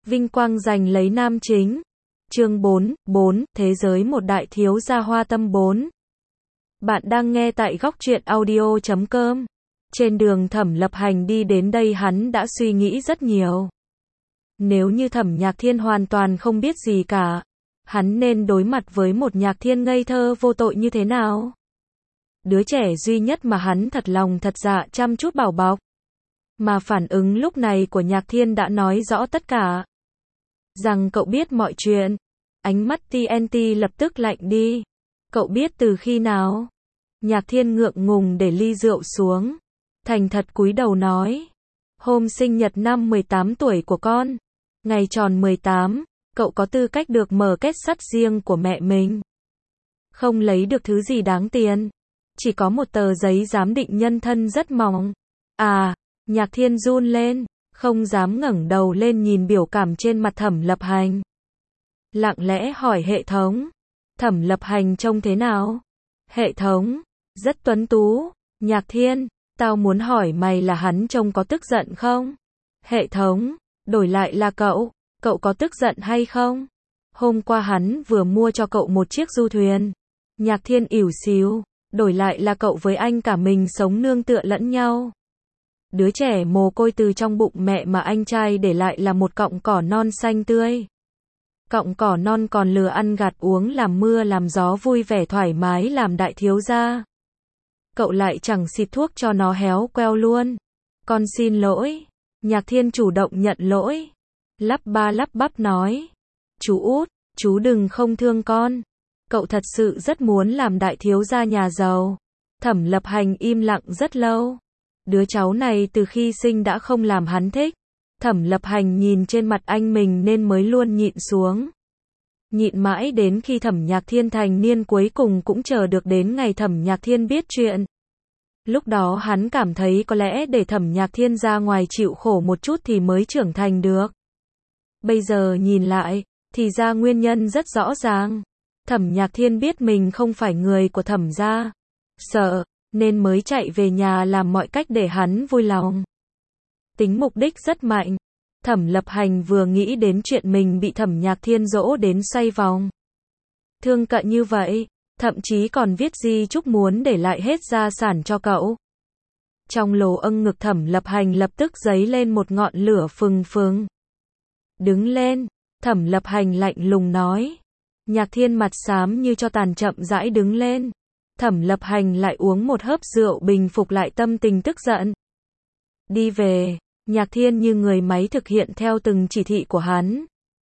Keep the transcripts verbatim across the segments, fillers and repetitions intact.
Vinh quang giành lấy nam chính. Chương bốn, bốn, Thế giới một đại thiếu gia hoa tâm bốn. Bạn đang nghe tại góc truyện audio chấm com. Trên đường Thẩm Lập Hành đi đến đây hắn đã suy nghĩ rất nhiều. Nếu như Thẩm Nhạc Thiên hoàn toàn không biết gì cả, hắn nên đối mặt với một Nhạc Thiên ngây thơ vô tội như thế nào? Đứa trẻ duy nhất mà hắn thật lòng thật dạ chăm chút bảo bọc. Mà phản ứng lúc này của Nhạc Thiên đã nói rõ tất cả. Rằng cậu biết mọi chuyện. Ánh mắt tê en tê lập tức lạnh đi. Cậu biết từ khi nào? Nhạc Thiên ngượng ngùng để ly rượu xuống. Thành thật cúi đầu nói. Hôm sinh nhật năm mười tám tuổi của con. Ngày tròn mười tám, cậu có tư cách được mở kết sắt riêng của mẹ mình. Không lấy được thứ gì đáng tiền. Chỉ có một tờ giấy giám định nhân thân rất mỏng. À, Nhạc Thiên run lên, không dám ngẩng đầu lên nhìn biểu cảm trên mặt Thẩm Lập Hành. Lặng lẽ hỏi hệ thống. Thẩm Lập Hành trông thế nào? Hệ thống, rất tuấn tú. Nhạc Thiên, tao muốn hỏi mày là hắn trông có tức giận không? Hệ thống, đổi lại là cậu, cậu có tức giận hay không? Hôm qua hắn vừa mua cho cậu một chiếc du thuyền. Nhạc Thiên ỉu xìu, đổi lại là cậu với anh cả mình sống nương tựa lẫn nhau. Đứa trẻ mồ côi từ trong bụng mẹ mà anh trai để lại là một cọng cỏ non xanh tươi. Cọng cỏ non còn lừa ăn gạt uống làm mưa làm gió vui vẻ thoải mái làm đại thiếu gia. Cậu lại chẳng xịt thuốc cho nó héo queo luôn. Con xin lỗi. Nhạc Thiên chủ động nhận lỗi. Lắp ba lắp bắp nói. Chú út, chú đừng không thương con. Cậu thật sự rất muốn làm đại thiếu gia nhà giàu. Thẩm Lập Hành im lặng rất lâu. Đứa cháu này từ khi sinh đã không làm hắn thích. Thẩm Lập Hành nhìn trên mặt anh mình nên mới luôn nhịn xuống. Nhịn mãi đến khi Thẩm Nhạc Thiên thành niên cuối cùng cũng chờ được đến ngày Thẩm Nhạc Thiên biết chuyện. Lúc đó hắn cảm thấy có lẽ để Thẩm Nhạc Thiên ra ngoài chịu khổ một chút thì mới trưởng thành được. Bây giờ nhìn lại, thì ra nguyên nhân rất rõ ràng. Thẩm Nhạc Thiên biết mình không phải người của Thẩm gia. Sợ, nên mới chạy về nhà làm mọi cách để hắn vui lòng. Tính mục đích rất mạnh. Thẩm Lập Hành vừa nghĩ đến chuyện mình bị Thẩm Nhạc Thiên dỗ đến xoay vòng. Thương cận như vậy, thậm chí còn viết di chúc muốn để lại hết gia sản cho cậu. Trong lồ âng ngực Thẩm Lập Hành lập tức dấy lên một ngọn lửa phừng phừng. Đứng lên, Thẩm Lập Hành lạnh lùng nói. Nhạc Thiên mặt xám như cho tàn chậm rãi đứng lên. Thẩm Lập Hành lại uống một hớp rượu bình phục lại tâm tình tức giận. Đi về, Nhạc Thiên như người máy thực hiện theo từng chỉ thị của hắn.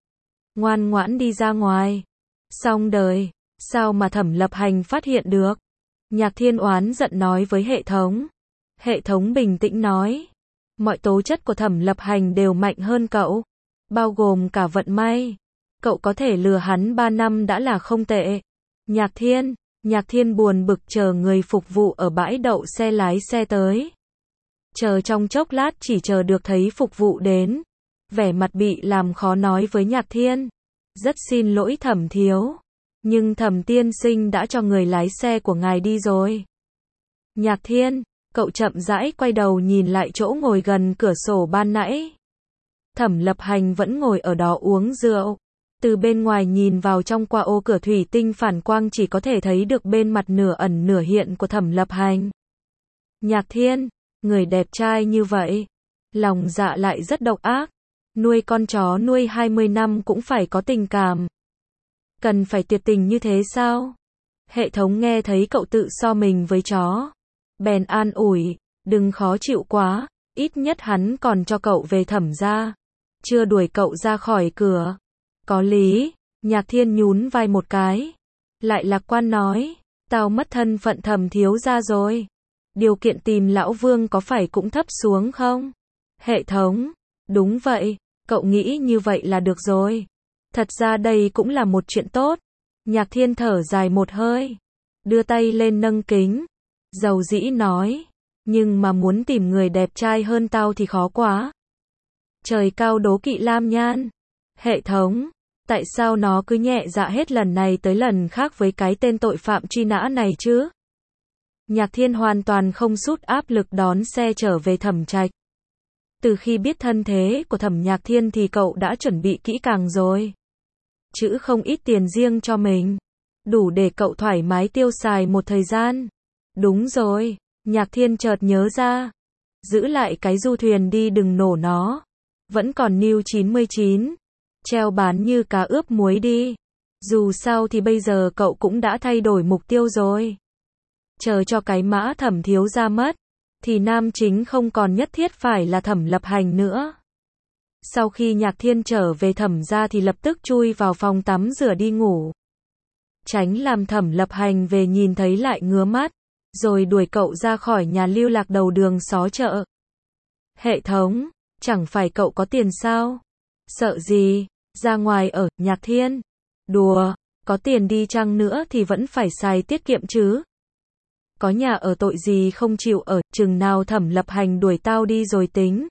Ngoan ngoãn đi ra ngoài. Xong đời, sao mà Thẩm Lập Hành phát hiện được? Nhạc Thiên oán giận nói với hệ thống. Hệ thống bình tĩnh nói. Mọi tố chất của Thẩm Lập Hành đều mạnh hơn cậu. Bao gồm cả vận may. Cậu có thể lừa hắn ba năm đã là không tệ. Nhạc Thiên, Nhạc Thiên buồn bực chờ người phục vụ ở bãi đậu xe lái xe tới. Chờ trong chốc lát chỉ chờ được thấy phục vụ đến. Vẻ mặt bị làm khó nói với Nhạc Thiên. Rất xin lỗi Thẩm thiếu. Nhưng Thẩm tiên sinh đã cho người lái xe của ngài đi rồi. Nhạc Thiên, cậu chậm rãi quay đầu nhìn lại chỗ ngồi gần cửa sổ ban nãy. Thẩm Lập Hành vẫn ngồi ở đó uống rượu. Từ bên ngoài nhìn vào trong qua ô cửa thủy tinh phản quang chỉ có thể thấy được bên mặt nửa ẩn nửa hiện của Thẩm Lập Hành. Nhạc Thiên, người đẹp trai như vậy, lòng dạ lại rất độc ác. Nuôi con chó nuôi hai mươi năm cũng phải có tình cảm. Cần phải tuyệt tình như thế sao? Hệ thống nghe thấy cậu tự so mình với chó. Bèn an ủi, đừng khó chịu quá, ít nhất hắn còn cho cậu về Thẩm gia. Chưa đuổi cậu ra khỏi cửa. Có lý, Nhạc Thiên nhún vai một cái. Lại lạc quan nói, tao mất thân phận Thẩm thiếu gia rồi. Điều kiện tìm lão Vương có phải cũng thấp xuống không? Hệ thống, đúng vậy, cậu nghĩ như vậy là được rồi. Thật ra đây cũng là một chuyện tốt. Nhạc Thiên thở dài một hơi. Đưa tay lên nâng kính. Dầu dĩ nói. Nhưng mà muốn tìm người đẹp trai hơn tao thì khó quá. Trời cao đố kỵ lam nhan. Hệ thống, tại sao nó cứ nhẹ dạ hết lần này tới lần khác với cái tên tội phạm truy nã này chứ? Nhạc Thiên hoàn toàn không sút áp lực đón xe trở về Thẩm Trạch. Từ khi biết thân thế của Thẩm Nhạc Thiên thì cậu đã chuẩn bị kỹ càng rồi. Chữ không ít tiền riêng cho mình. Đủ để cậu thoải mái tiêu xài một thời gian. Đúng rồi, Nhạc Thiên chợt nhớ ra. Giữ lại cái du thuyền đi, đừng nổ nó. Vẫn còn New chín mươi chín. Treo bán như cá ướp muối đi. Dù sao thì bây giờ cậu cũng đã thay đổi mục tiêu rồi. Chờ cho cái mã Thẩm thiếu gia mất, thì nam chính không còn nhất thiết phải là Thẩm Lập Hành nữa. Sau khi Nhạc Thiên trở về Thẩm gia thì lập tức chui vào phòng tắm rửa đi ngủ. Tránh làm Thẩm Lập Hành về nhìn thấy lại ngứa mắt, rồi đuổi cậu ra khỏi nhà lưu lạc đầu đường xó chợ. Hệ thống, chẳng phải cậu có tiền sao? Sợ gì? Ra ngoài ở, Nhạc Thiên. Đùa, có tiền đi chăng nữa thì vẫn phải xài tiết kiệm chứ. Có nhà ở tội gì không chịu ở, chừng nào Thẩm Lập Hành đuổi tao đi rồi tính.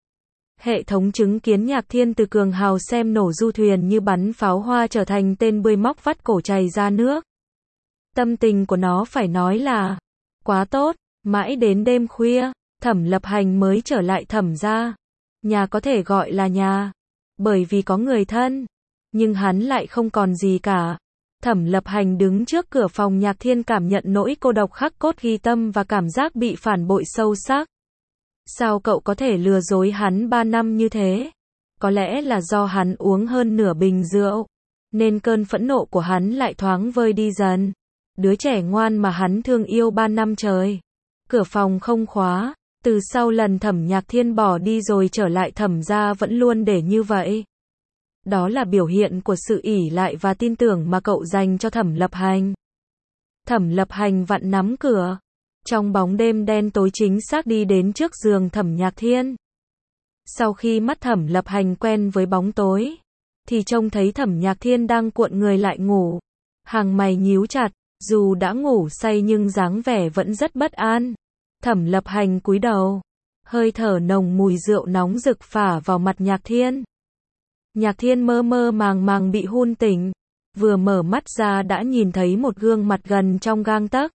Hệ thống chứng kiến Nhạc Thiên từ cường hào xem nổ du thuyền như bắn pháo hoa trở thành tên bươi móc vắt cổ chảy ra nước. Tâm tình của nó phải nói là quá tốt. Mãi đến đêm khuya, Thẩm Lập Hành mới trở lại Thẩm gia. Nhà có thể gọi là nhà, bởi vì có người thân, nhưng hắn lại không còn gì cả. Thẩm Lập Hành đứng trước cửa phòng Nhạc Thiên, cảm nhận nỗi cô độc khắc cốt ghi tâm và cảm giác bị phản bội sâu sắc. Sao cậu có thể lừa dối hắn ba năm như thế? Có lẽ là do hắn uống hơn nửa bình rượu, nên cơn phẫn nộ của hắn lại thoáng vơi đi dần. Đứa trẻ ngoan mà hắn thương yêu ba năm trời. Cửa phòng không khóa, từ sau lần Thẩm Nhạc Thiên bỏ đi rồi trở lại Thẩm gia vẫn luôn để như vậy. Đó là biểu hiện của sự ỷ lại và tin tưởng mà cậu dành cho Thẩm Lập Hành. Thẩm Lập Hành vặn nắm cửa. Trong bóng đêm đen tối chính xác đi đến trước giường Thẩm Nhạc Thiên. Sau khi mắt Thẩm Lập Hành quen với bóng tối, thì trông thấy Thẩm Nhạc Thiên đang cuộn người lại ngủ. Hàng mày nhíu chặt, dù đã ngủ say nhưng dáng vẻ vẫn rất bất an. Thẩm Lập Hành cúi đầu. Hơi thở nồng mùi rượu nóng rực phả vào mặt Nhạc Thiên. Nhạc Thiên mơ mơ màng màng bị hun tỉnh. Vừa mở mắt ra đã nhìn thấy một gương mặt gần trong gang tấc.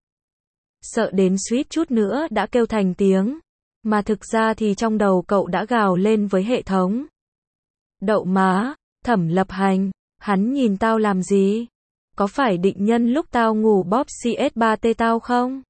Sợ đến suýt chút nữa đã kêu thành tiếng. Mà thực ra thì trong đầu cậu đã gào lên với hệ thống. Đậu má, Thẩm Lập Hành, hắn nhìn tao làm gì? Có phải định nhân lúc tao ngủ bóp xê ét ba tê tao không?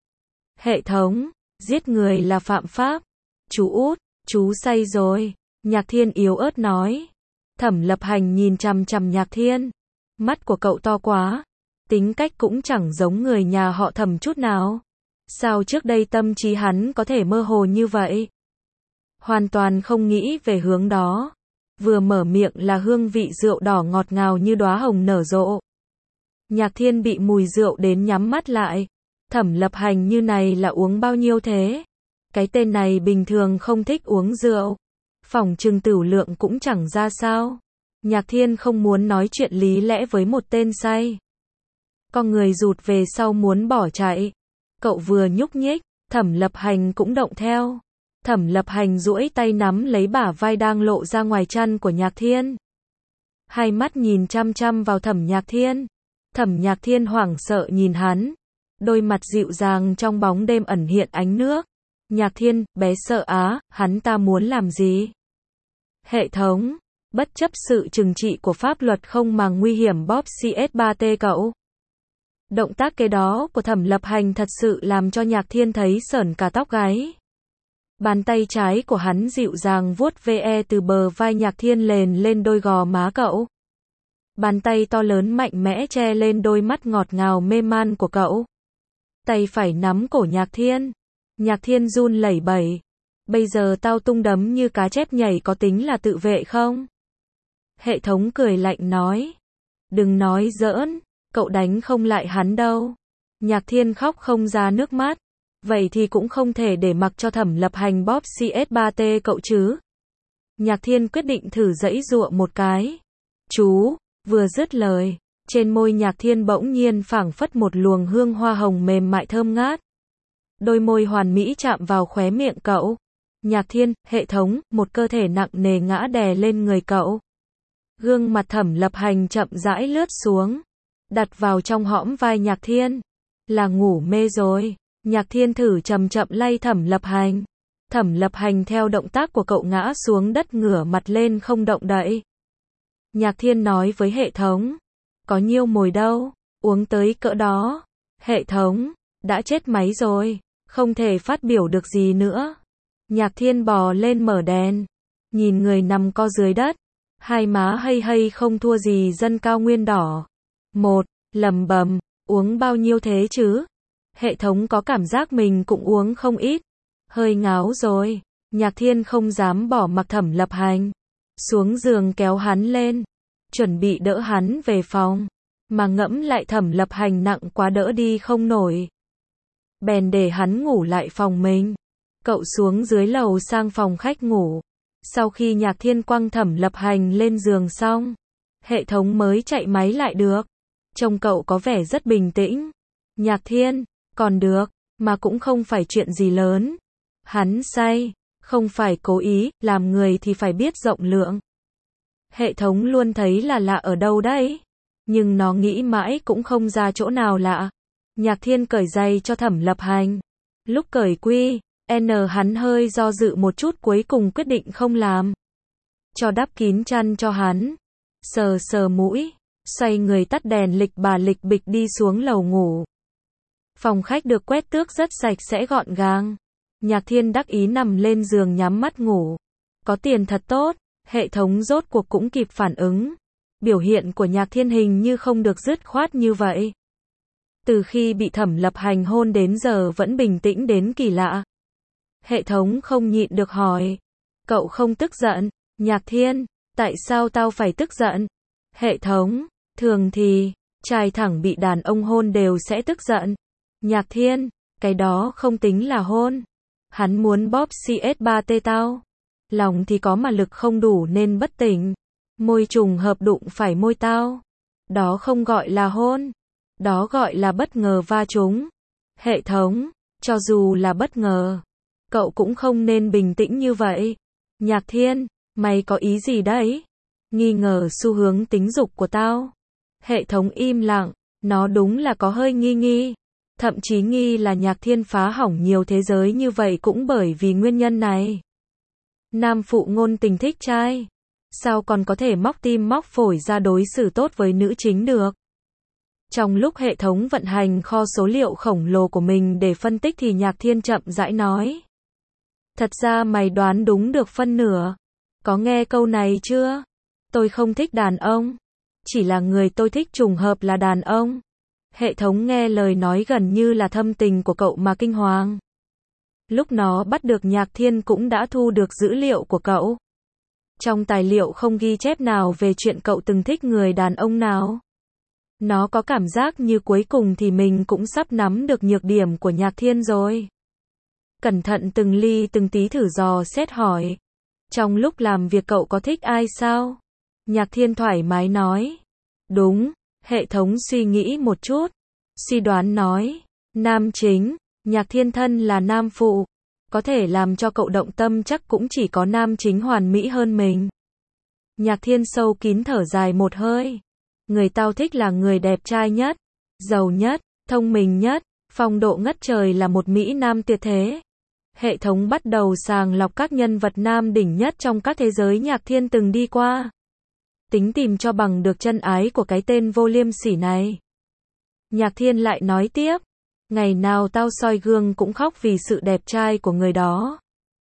Hệ thống, giết người là phạm pháp. Chú út, chú say rồi. Nhạc Thiên yếu ớt nói. Thẩm Lập Hành nhìn chằm chằm Nhạc Thiên. Mắt của cậu to quá. Tính cách cũng chẳng giống người nhà họ Thẩm chút nào. Sao trước đây tâm trí hắn có thể mơ hồ như vậy? Hoàn toàn không nghĩ về hướng đó. Vừa mở miệng là hương vị rượu đỏ ngọt ngào như đóa hồng nở rộ. Nhạc Thiên bị mùi rượu đến nhắm mắt lại. Thẩm Lập Hành như này là uống bao nhiêu thế? Cái tên này bình thường không thích uống rượu. Phỏng chừng tửu lượng cũng chẳng ra sao. Nhạc Thiên không muốn nói chuyện lý lẽ với một tên say. Con người rụt về sau muốn bỏ chạy. Cậu vừa nhúc nhích, Thẩm Lập Hành cũng động theo. Thẩm Lập Hành duỗi tay nắm lấy bả vai đang lộ ra ngoài chăn của Nhạc Thiên. Hai mắt nhìn chăm chăm vào Thẩm Nhạc Thiên. Thẩm Nhạc Thiên hoảng sợ nhìn hắn. Đôi mặt dịu dàng trong bóng đêm ẩn hiện ánh nước. Nhạc Thiên, bé sợ á, hắn ta muốn làm gì? Hệ thống, bất chấp sự trừng trị của pháp luật không màng nguy hiểm bóp xê ét ba tê cậu. Động tác kế đó của Thẩm Lập Hành thật sự làm cho Nhạc Thiên thấy sởn cả tóc gáy. Bàn tay trái của hắn dịu dàng vuốt ve từ bờ vai Nhạc Thiên lên lên đôi gò má cậu. Bàn tay to lớn mạnh mẽ che lên đôi mắt ngọt ngào mê man của cậu. Tay phải nắm cổ Nhạc Thiên. Nhạc Thiên run lẩy bẩy. Bây giờ tao tung đấm như cá chép nhảy có tính là tự vệ không? Hệ thống cười lạnh nói. Đừng nói giỡn, cậu đánh không lại hắn đâu. Nhạc Thiên khóc không ra nước mắt. Vậy thì cũng không thể để mặc cho Thẩm Lập Hành bóp xê ét ba tê cậu chứ. Nhạc Thiên quyết định thử giãy giụa một cái. Chú, vừa dứt lời, trên môi Nhạc Thiên bỗng nhiên phảng phất một luồng hương hoa hồng mềm mại thơm ngát. Đôi môi hoàn mỹ chạm vào khóe miệng cậu. Nhạc Thiên, hệ thống, một cơ thể nặng nề ngã đè lên người cậu. Gương mặt Thẩm Lập Hành chậm rãi lướt xuống, đặt vào trong hõm vai Nhạc Thiên. Là ngủ mê rồi. Nhạc Thiên thử chậm chậm lay Thẩm Lập Hành. Thẩm Lập Hành theo động tác của cậu ngã xuống đất ngửa mặt lên không động đậy. Nhạc Thiên nói với hệ thống. Có nhiêu mồi đâu, uống tới cỡ đó. Hệ thống, đã chết máy rồi, không thể phát biểu được gì nữa. Nhạc Thiên bò lên mở đèn, nhìn người nằm co dưới đất, hai má hây hây không thua gì dân cao nguyên đỏ. Một, lầm bầm, uống bao nhiêu thế chứ? Hệ thống có cảm giác mình cũng uống không ít. Hơi ngáo rồi, Nhạc Thiên không dám bỏ mặc Thẩm Lập Hành. Xuống giường kéo hắn lên, chuẩn bị đỡ hắn về phòng. Mà ngẫm lại Thẩm Lập Hành nặng quá đỡ đi không nổi. Bèn để hắn ngủ lại phòng mình. Cậu xuống dưới lầu sang phòng khách ngủ. Sau khi Nhạc Thiên quăng Thẩm Lập Hành lên giường xong, hệ thống mới chạy máy lại được. Trông cậu có vẻ rất bình tĩnh. Nhạc Thiên, còn được, mà cũng không phải chuyện gì lớn. Hắn say, không phải cố ý, làm người thì phải biết rộng lượng. Hệ thống luôn thấy là lạ ở đâu đấy. Nhưng nó nghĩ mãi cũng không ra chỗ nào lạ. Nhạc Thiên cởi giày cho Thẩm Lập Hành. Lúc cởi quy, N hắn hơi do dự một chút cuối cùng quyết định không làm. Cho đắp kín chăn cho hắn. Sờ sờ mũi, xoay người tắt đèn lịch bà lịch bịch đi xuống lầu ngủ. Phòng khách được quét tước rất sạch sẽ gọn gàng. Nhạc Thiên đắc ý nằm lên giường nhắm mắt ngủ. Có tiền thật tốt, hệ thống rốt cuộc cũng kịp phản ứng. Biểu hiện của Nhạc Thiên hình như không được dứt khoát như vậy. Từ khi bị Thẩm Lập Hành hôn đến giờ vẫn bình tĩnh đến kỳ lạ. Hệ thống không nhịn được hỏi. Cậu không tức giận? Nhạc Thiên, tại sao tao phải tức giận? Hệ thống, thường thì, trai thẳng bị đàn ông hôn đều sẽ tức giận. Nhạc Thiên, cái đó không tính là hôn. Hắn muốn bóp xê ét ba tê tao. Lòng thì có mà lực không đủ nên bất tỉnh. Môi trùng hợp đụng phải môi tao. Đó không gọi là hôn. Đó gọi là bất ngờ va trúng. Hệ thống, cho dù là bất ngờ, cậu cũng không nên bình tĩnh như vậy. Nhạc Thiên, mày có ý gì đấy? Nghi ngờ xu hướng tính dục của tao. Hệ thống im lặng, nó đúng là có hơi nghi nghi. Thậm chí nghi là Nhạc Thiên phá hỏng nhiều thế giới như vậy cũng bởi vì nguyên nhân này. Nam phụ ngôn tình thích trai. Sao còn có thể móc tim móc phổi ra đối xử tốt với nữ chính được? Trong lúc hệ thống vận hành kho số liệu khổng lồ của mình để phân tích thì Nhạc Thiên chậm rãi nói. Thật ra mày đoán đúng được phân nửa. Có nghe câu này chưa? Tôi không thích đàn ông. Chỉ là người tôi thích trùng hợp là đàn ông. Hệ thống nghe lời nói gần như là thâm tình của cậu mà kinh hoàng. Lúc nó bắt được Nhạc Thiên cũng đã thu được dữ liệu của cậu. Trong tài liệu không ghi chép nào về chuyện cậu từng thích người đàn ông nào. Nó có cảm giác như cuối cùng thì mình cũng sắp nắm được nhược điểm của Nhạc Thiên rồi. Cẩn thận từng ly từng tí thử dò xét hỏi. Trong lúc làm việc cậu có thích ai sao? Nhạc Thiên thoải mái nói. Đúng, hệ thống suy nghĩ một chút. Suy đoán nói. Nam chính, Nhạc Thiên thân là nam phụ. Có thể làm cho cậu động tâm chắc cũng chỉ có nam chính hoàn mỹ hơn mình. Nhạc Thiên sâu kín thở dài một hơi. Người tao thích là người đẹp trai nhất, giàu nhất, thông minh nhất, phong độ ngất trời là một mỹ nam tuyệt thế. Hệ thống bắt đầu sàng lọc các nhân vật nam đỉnh nhất trong các thế giới Nhạc Thiên từng đi qua. Tính tìm cho bằng được chân ái của cái tên vô liêm sỉ này. Nhạc Thiên lại nói tiếp. Ngày nào tao soi gương cũng khóc vì sự đẹp trai của người đó.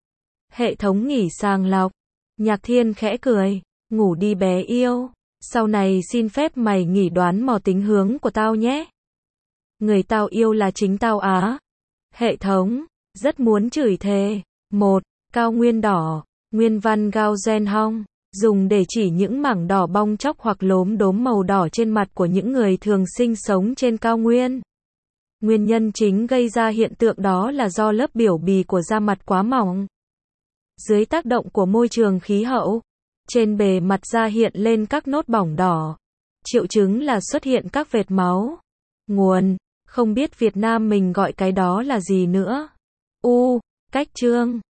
Hệ thống nghỉ sàng lọc. Nhạc Thiên khẽ cười. Ngủ đi bé yêu. Sau này xin phép mày nghỉ đoán mò tính hướng của tao nhé. Người tao yêu là chính tao á. Hệ thống. Rất muốn chửi thề. Một. Cao nguyên đỏ. Nguyên văn Gao Gen Hong. Dùng để chỉ những mảng đỏ bong chóc hoặc lốm đốm màu đỏ trên mặt của những người thường sinh sống trên cao nguyên. Nguyên nhân chính gây ra hiện tượng đó là do lớp biểu bì của da mặt quá mỏng. Dưới tác động của môi trường khí hậu, trên bề mặt da hiện lên các nốt bỏng đỏ. Triệu chứng là xuất hiện các vệt máu. Nguồn, không biết Việt Nam mình gọi cái đó là gì nữa. U, cách chương.